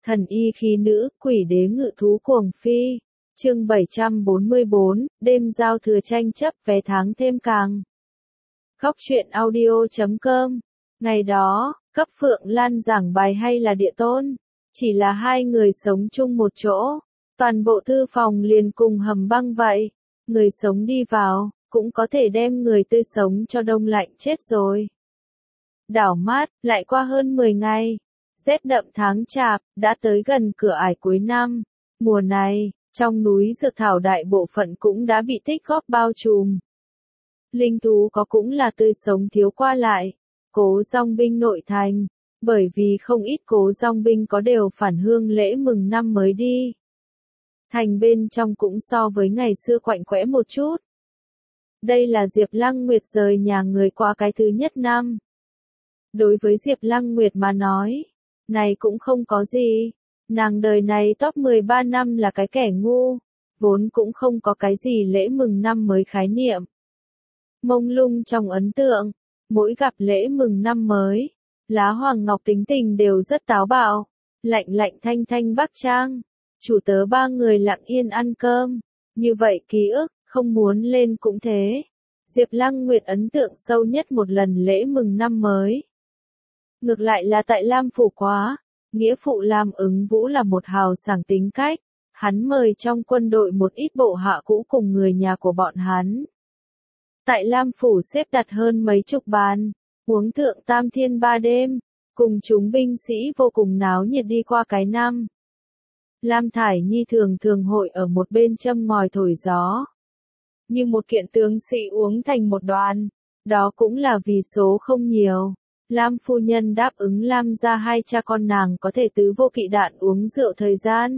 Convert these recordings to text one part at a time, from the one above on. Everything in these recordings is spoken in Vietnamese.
Thần y khí nữ, quỷ đế ngự thú cuồng phi. Chương 744, đêm giao thừa tranh chấp vé tháng thêm càng. Khóc chuyện audio.com. Ngày đó, cấp Phượng Lan giảng bài hay là địa tôn? Chỉ là hai người sống chung một chỗ. Toàn bộ thư phòng liền cùng hầm băng vậy. Người sống đi vào, cũng có thể đem người tươi sống cho đông lạnh chết rồi. Đảo mắt, lại qua hơn 10 ngày. Rét đậm tháng chạp, đã tới gần cửa ải cuối năm. Mùa này, trong núi dược thảo đại bộ phận cũng đã bị tích góp bao trùm. Linh thú có cũng là tươi sống thiếu qua lại. Cố dòng binh nội thành, bởi vì không ít cố dòng binh có đều phản hương lễ mừng năm mới đi. Thành bên trong cũng so với ngày xưa quạnh quẽ một chút. Đây là Diệp Lăng Nguyệt rời nhà người qua cái thứ nhất năm. Đối với Diệp Lăng Nguyệt mà nói, này cũng không có gì. Nàng đời này top 13 năm là cái kẻ ngu, vốn cũng không có cái gì lễ mừng năm mới khái niệm. Mông lung trong ấn tượng, mỗi gặp lễ mừng năm mới, Lá Hoàng Ngọc tính tình đều rất táo bạo, lạnh lạnh thanh thanh bắc trang, chủ tớ ba người lặng yên ăn cơm, như vậy ký ức, không muốn lên cũng thế. Diệp Lăng Nguyệt ấn tượng sâu nhất một lần lễ mừng năm mới. Ngược lại là tại Lam Phủ quá, nghĩa phụ Lam Ứng Vũ là một hào sảng tính cách, hắn mời trong quân đội một ít bộ hạ cũ cùng người nhà của bọn hắn. Tại Lam Phủ xếp đặt hơn mấy chục bàn, uống thượng tam thiên ba đêm, cùng chúng binh sĩ vô cùng náo nhiệt đi qua cái năm. Lam Thải Nhi thường thường hội ở một bên châm ngòi thổi gió. Như một kiện tướng sĩ uống thành một đoàn, đó cũng là vì số không nhiều. Lam phu nhân đáp ứng Lam gia hai cha con nàng có thể tứ vô kỵ đạn uống rượu thời gian.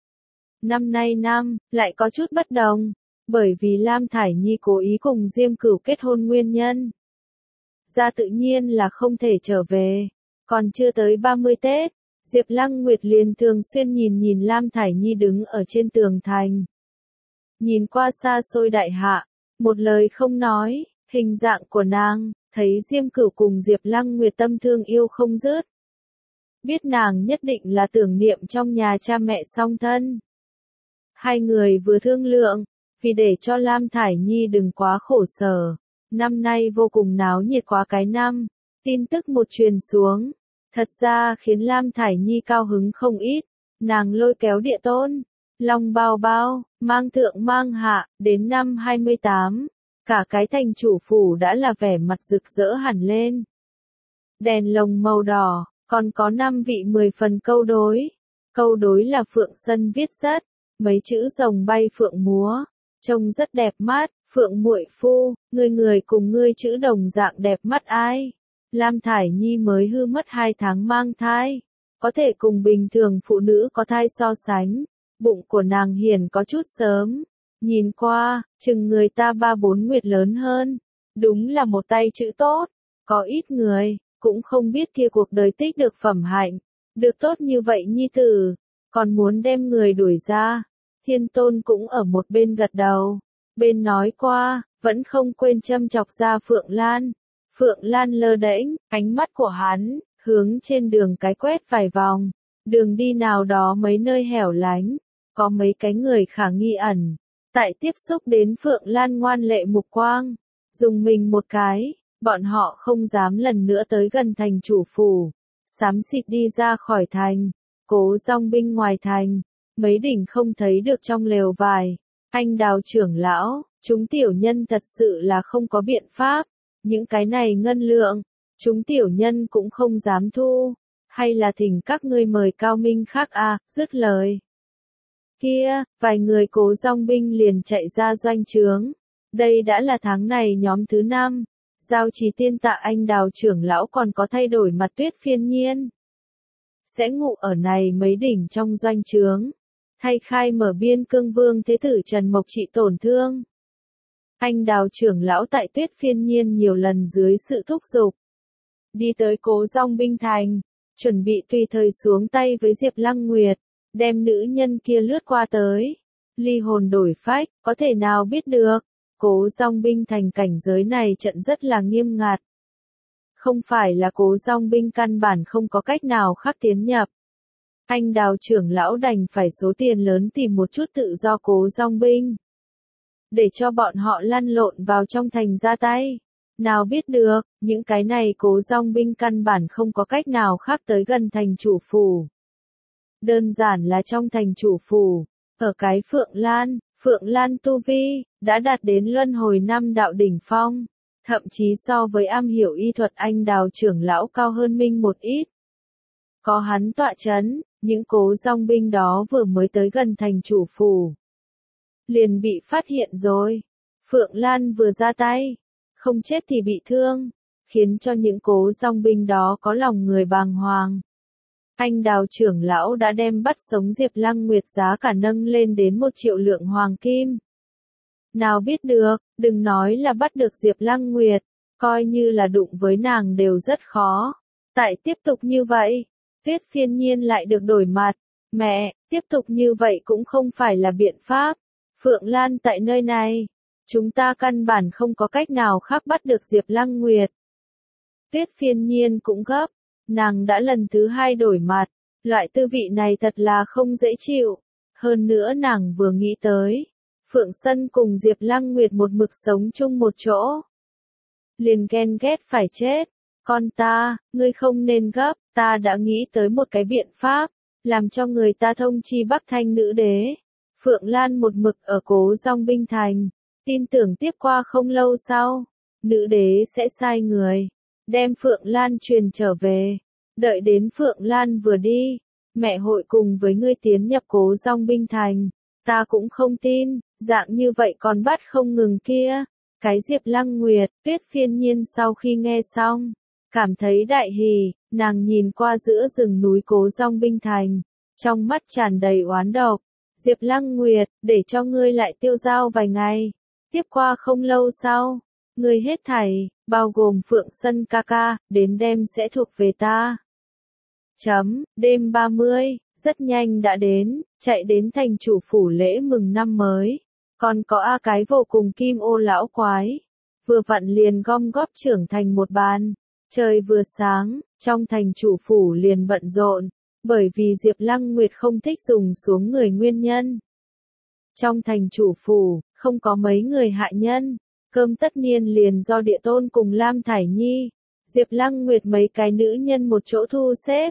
Năm nay lại có chút bất đồng, bởi vì Lam Thải Nhi cố ý cùng Diêm Cửu kết hôn nguyên nhân. Gia tự nhiên là không thể trở về, còn chưa tới 30 Tết, Diệp Lăng Nguyệt liền thường xuyên nhìn Lam Thải Nhi đứng ở trên tường thành. Nhìn qua xa xôi đại hạ, một lời không nói, hình dạng của nàng, thấy Diêm Cửu cùng Diệp Lăng Nguyệt tâm thương yêu không dứt. Biết nàng nhất định là tưởng niệm trong nhà cha mẹ song thân. Hai người vừa thương lượng, vì để cho Lam Thải Nhi đừng quá khổ sở, năm nay vô cùng náo nhiệt quá cái năm, tin tức một truyền xuống, thật ra khiến Lam Thải Nhi cao hứng không ít, nàng lôi kéo địa tôn, Long Bao Bao, mang thượng mang hạ, đến năm 28. Cả cái thành chủ phủ đã là vẻ mặt rực rỡ hẳn lên. Đèn lồng màu đỏ, còn có 5 vị 10 phần câu đối. Câu đối là Phượng Sân viết rất, mấy chữ rồng bay phượng múa, trông rất đẹp mắt. Phượng muội phu, người cùng ngươi chữ đồng dạng đẹp mắt ai? Lam Thải Nhi mới hư mất 2 tháng mang thai, có thể cùng bình thường phụ nữ có thai so sánh. Bụng của nàng hiền có chút sớm. Nhìn qua, chừng người ta 3-4 nguyệt lớn hơn. Đúng là một tay chữ tốt. Có ít người, cũng không biết kia cuộc đời tích được phẩm hạnh. Được tốt như vậy nhi tử, còn muốn đem người đuổi ra. Thiên Tôn cũng ở một bên gật đầu. Bên nói qua, vẫn không quên châm chọc ra Phượng Lan. Phượng Lan lơ đễnh, ánh mắt của hắn, hướng trên đường cái quét vài vòng. Đường đi nào đó mấy nơi hẻo lánh, có mấy cái người khả nghi ẩn. Tại tiếp xúc đến Phượng Lan ngoan lệ mục quang, dùng mình một cái, bọn họ không dám lần nữa tới gần thành chủ phủ, xám xịt đi ra khỏi thành, cố dòng binh ngoài thành, mấy đỉnh không thấy được trong lều vải. Anh Đào trưởng lão, chúng tiểu nhân thật sự là không có biện pháp, những cái này ngân lượng, chúng tiểu nhân cũng không dám thu, hay là thỉnh các ngươi mời cao minh khác à, dứt lời. Kia, vài người cố dòng binh liền chạy ra doanh trướng. Đây đã là tháng này nhóm thứ 5. Giao Trì Tiên Tạ Anh Đào trưởng lão còn có thay đổi mặt Tuyết Phiên Nhiên. Sẽ ngụ ở này mấy đỉnh trong doanh trướng. Thay khai mở biên cương vương thế tử Trần Mộc trị tổn thương. Anh Đào trưởng lão tại Tuyết Phiên Nhiên nhiều lần dưới sự thúc giục. Đi tới cố dòng binh thành, chuẩn bị tùy thời xuống tay với Diệp Lăng Nguyệt. Đem nữ nhân kia lướt qua tới. Ly hồn đổi phách, có thể nào biết được. Cố dòng binh thành cảnh giới này trận rất là nghiêm ngặt. Không phải là cố dòng binh căn bản không có cách nào khác tiến nhập. Anh Đào trưởng lão đành phải số tiền lớn tìm một chút tự do Cố Dòng binh, để cho bọn họ lăn lộn vào trong thành ra tay. Nào biết được, những cái này Cố Dòng binh căn bản không có cách nào khác tới gần thành chủ phủ. Đơn giản là trong thành chủ phủ, ở cái Phượng Lan tu vi, đã đạt đến luân hồi năm đạo đỉnh phong, thậm chí so với am hiểu y thuật anh Đào trưởng lão cao hơn minh một ít. Có hắn tọa chấn, những Cố Dòng binh đó vừa mới tới gần thành chủ phủ, liền bị phát hiện rồi. Phượng Lan vừa ra tay, không chết thì bị thương, khiến cho những Cố Dòng binh đó có lòng người bàng hoàng. Anh Đào trưởng lão đã đem bắt sống Diệp Lăng Nguyệt giá cả nâng lên đến 1 triệu lượng hoàng kim. Nào biết được, đừng nói là bắt được Diệp Lăng Nguyệt, coi như là đụng với nàng đều rất khó. Tại tiếp tục như vậy, Tuyết Phiên Nhiên lại được đổi mặt. Mẹ, tiếp tục như vậy cũng không phải là biện pháp. Phượng Lan tại nơi này, chúng ta căn bản không có cách nào khác bắt được Diệp Lăng Nguyệt. Tuyết Phiên Nhiên cũng gấp, nàng đã lần thứ 2 đổi mặt, loại tư vị này thật là không dễ chịu. Hơn nữa nàng vừa nghĩ tới, Phượng Sân cùng Diệp Lăng Nguyệt một mực sống chung một chỗ, liền ghen ghét phải chết. Con ta, ngươi không nên gấp, ta đã nghĩ tới một cái biện pháp, làm cho người ta thông chi Bắc Thanh nữ đế. Phượng Lan một mực ở Cố Dòng binh thành, tin tưởng tiếp qua không lâu sau, nữ đế sẽ sai người, đem Phượng Lan truyền trở về. Đợi đến Phượng Lan vừa đi, mẹ hội cùng với ngươi tiến nhập Cố Dòng binh thành. Ta cũng không tin, dạng như vậy còn bắt không ngừng kia. Cái Diệp Lăng Nguyệt, Tuyết Phiên Nhiên sau khi nghe xong, cảm thấy đại hỉ, nàng nhìn qua giữa rừng núi Cố Dòng binh thành, trong mắt tràn đầy oán độc. Diệp Lăng Nguyệt, để cho ngươi lại tiêu dao vài ngày. Tiếp qua không lâu sau, ngươi hết thảy, bao gồm Phượng Sân ca ca, đến đêm sẽ thuộc về ta. Đêm 30, rất nhanh đã đến, chạy đến thành chủ phủ lễ mừng năm mới. Còn có A cái vô cùng kim ô lão quái, vừa vặn liền gom góp trưởng thành một bàn. Trời vừa sáng, trong thành chủ phủ liền bận rộn, bởi vì Diệp Lăng Nguyệt không thích dùng xuống người nguyên nhân. Trong thành chủ phủ, không có mấy người hạ nhân, cơm tất niên liền do Địa Tôn cùng Lam Thải Nhi, Diệp Lăng Nguyệt mấy cái nữ nhân một chỗ thu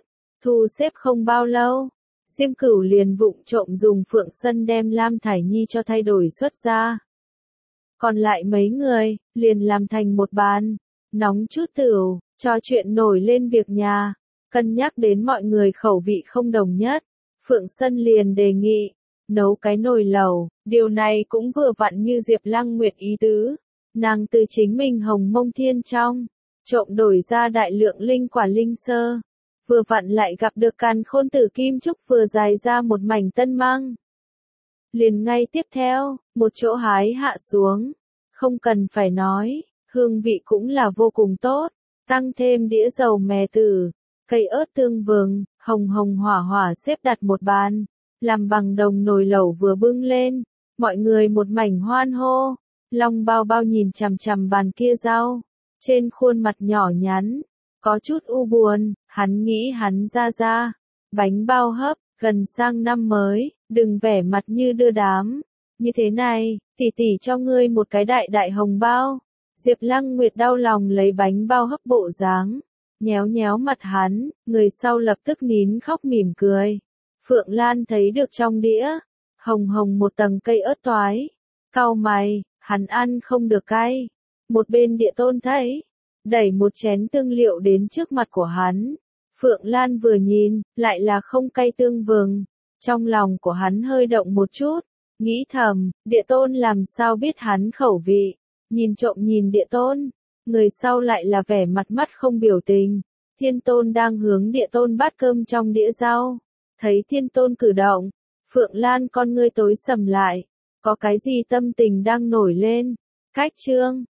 xếp không bao lâu. Diêm Cửu liền vụng trộm dùng Phượng Sân đem Lam Thải Nhi cho thay đổi xuất ra. Còn lại mấy người, liền làm thành một bàn, nóng chút tửu, trò chuyện nổi lên việc nhà, cân nhắc đến mọi người khẩu vị không đồng nhất. Phượng Sân liền đề nghị, nấu cái nồi lẩu, điều này cũng vừa vặn như Diệp Lăng Nguyệt ý tứ. Nàng từ chính mình Hồng Mông Thiên trong, trộm đổi ra đại lượng linh quả linh sơ. Vừa vặn lại gặp được Càn Khôn Tử Kim Trúc vừa dài ra một mảnh tân măng. Liền ngay tiếp theo, một chỗ hái hạ xuống. Không cần phải nói, hương vị cũng là vô cùng tốt. Tăng thêm đĩa dầu mè tử, cây ớt tương vừng, hồng hồng hỏa hỏa xếp đặt một bàn. Làm bằng đồng nồi lẩu vừa bưng lên, mọi người một mảnh hoan hô. Long Bao Bao nhìn chằm chằm bàn kia rau, trên khuôn mặt nhỏ nhắn, có chút u buồn, hắn nghĩ hắn ra, bánh bao hấp, gần sang năm mới, đừng vẻ mặt như đưa đám. Như thế này, tỷ tỷ cho ngươi một cái đại đại hồng bao. Diệp Lăng Nguyệt đau lòng lấy bánh bao hấp bộ dáng, nhéo nhéo mặt hắn, người sau lập tức nín khóc mỉm cười. Phượng Lan thấy được trong đĩa, hồng hồng một tầng cây ớt toái, cau mày, hắn ăn không được cay. Một bên Địa Tôn thấy, đẩy một chén tương liệu đến trước mặt của hắn. Phượng Lan vừa nhìn, lại là không cay tương vừng. Trong lòng của hắn hơi động một chút, nghĩ thầm, Địa Tôn làm sao biết hắn khẩu vị. Nhìn trộm nhìn Địa Tôn, người sau lại là vẻ mặt mắt không biểu tình. Thiên Tôn đang hướng Địa Tôn bát cơm trong đĩa rau. Thấy Thiên Tôn cử động, Phượng Lan con ngươi tối sầm lại. Có cái gì tâm tình đang nổi lên? Cách chương